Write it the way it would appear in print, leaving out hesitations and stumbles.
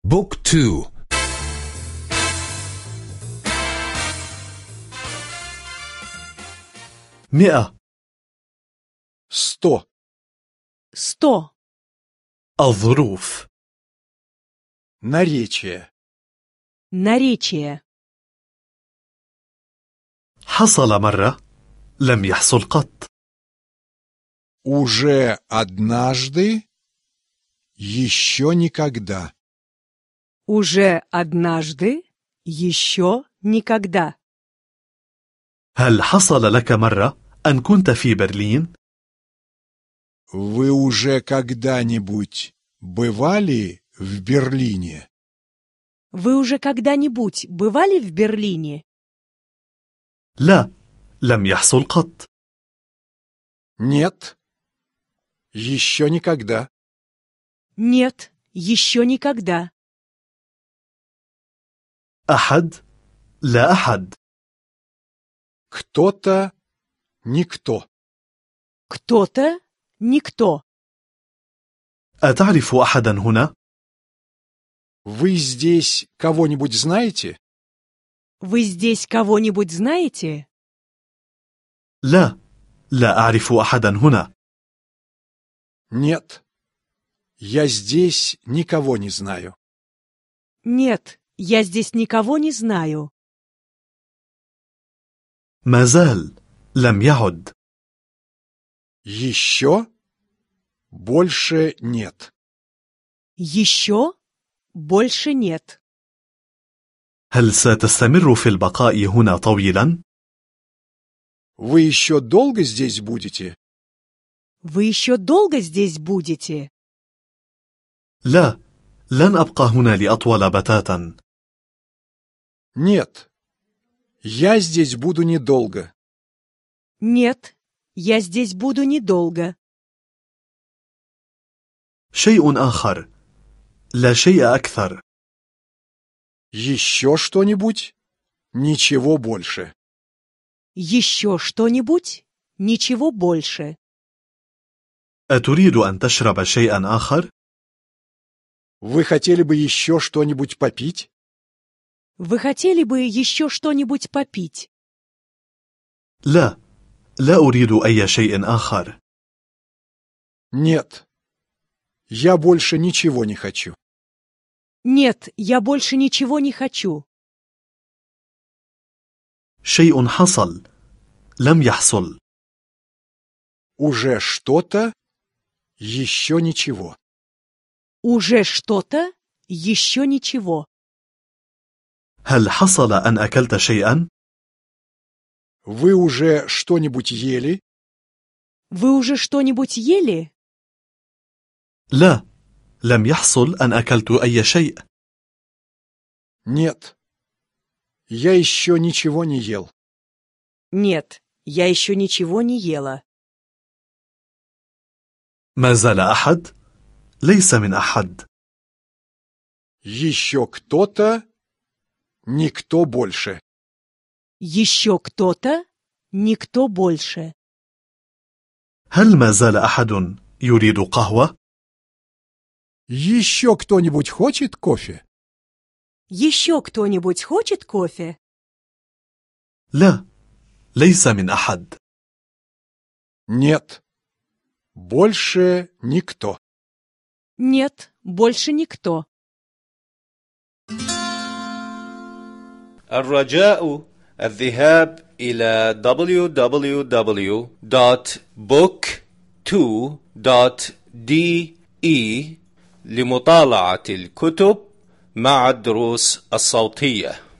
بوك 2. 100. 100. 100. الظروف. Наречие. Наречие. حصل مرة لم يحصل قط. Уже однажды, еще никогда. Уже однажды, еще никогда. هل حصل لك مرة أن كنت في برلين؟ Вы уже когда-нибудь бывали в Берлине? Вы уже когда-нибудь бывали в Берлине? لا، لم يحصل قط. Нет, еще никогда. Нет, еще никогда. أحد، لا أحد. Кто-то, никто. Кто-то, никто. أتعرف أحدا هنا؟ Вы здесь кого-нибудь знаете? Вы здесь кого-нибудь знаете? لا، لا أعرف أحدا هنا. Нет, я здесь никого не знаю. Нет, я здесь никого не знаю. ما زال، لم يعد. Еще? Больше нет. Еще? Больше нет. هل ستستمر في البقاء هنا طويلا؟ Вы еще долго здесь будете? Вы еще долго здесь будете? لا، لن أبقى هنا لأطول بتاتا. Нет, я здесь буду недолго. Нет, я здесь буду недолго. شيء آخر، لا شيء أكثر. Еще что-нибудь? Ничего больше. Еще что-нибудь? Ничего больше. أتريد أن تشرب شيئا آخر؟ Вы хотели бы еще что-нибудь попить? Вы хотели бы еще что-нибудь попить? لا، لا أريد أي شيء آخر. Нет, я больше ничего не хочу. Нет, я больше ничего не хочу. شيء حصل، لم يحصل. Уже что-то, еще ничего. Уже что-то? Еще ничего. هل حصل أن أكلت شيئا؟ Вы уже что-нибудь ели? Вы уже что-нибудь ели? لا، لم يحصل أن أكلت أي شيء. Нет, я еще ничего не ел. Нет, я еще ничего не ела. ما زال أحد؟ ليس من أحد. Еще кто-то, никто больше. Еще кто-то? Никто больше. هل ما زال أحد يريد قهوة؟ Еще кто-нибудь хочет кофе? Еще кто-нибудь хочет кофе? لا، ليس من أحد. Нет, больше никто. Нет, больше никто. الرجاء الذهاب إلى www.book2.de لمطالعة الكتب مع الدروس الصوتية.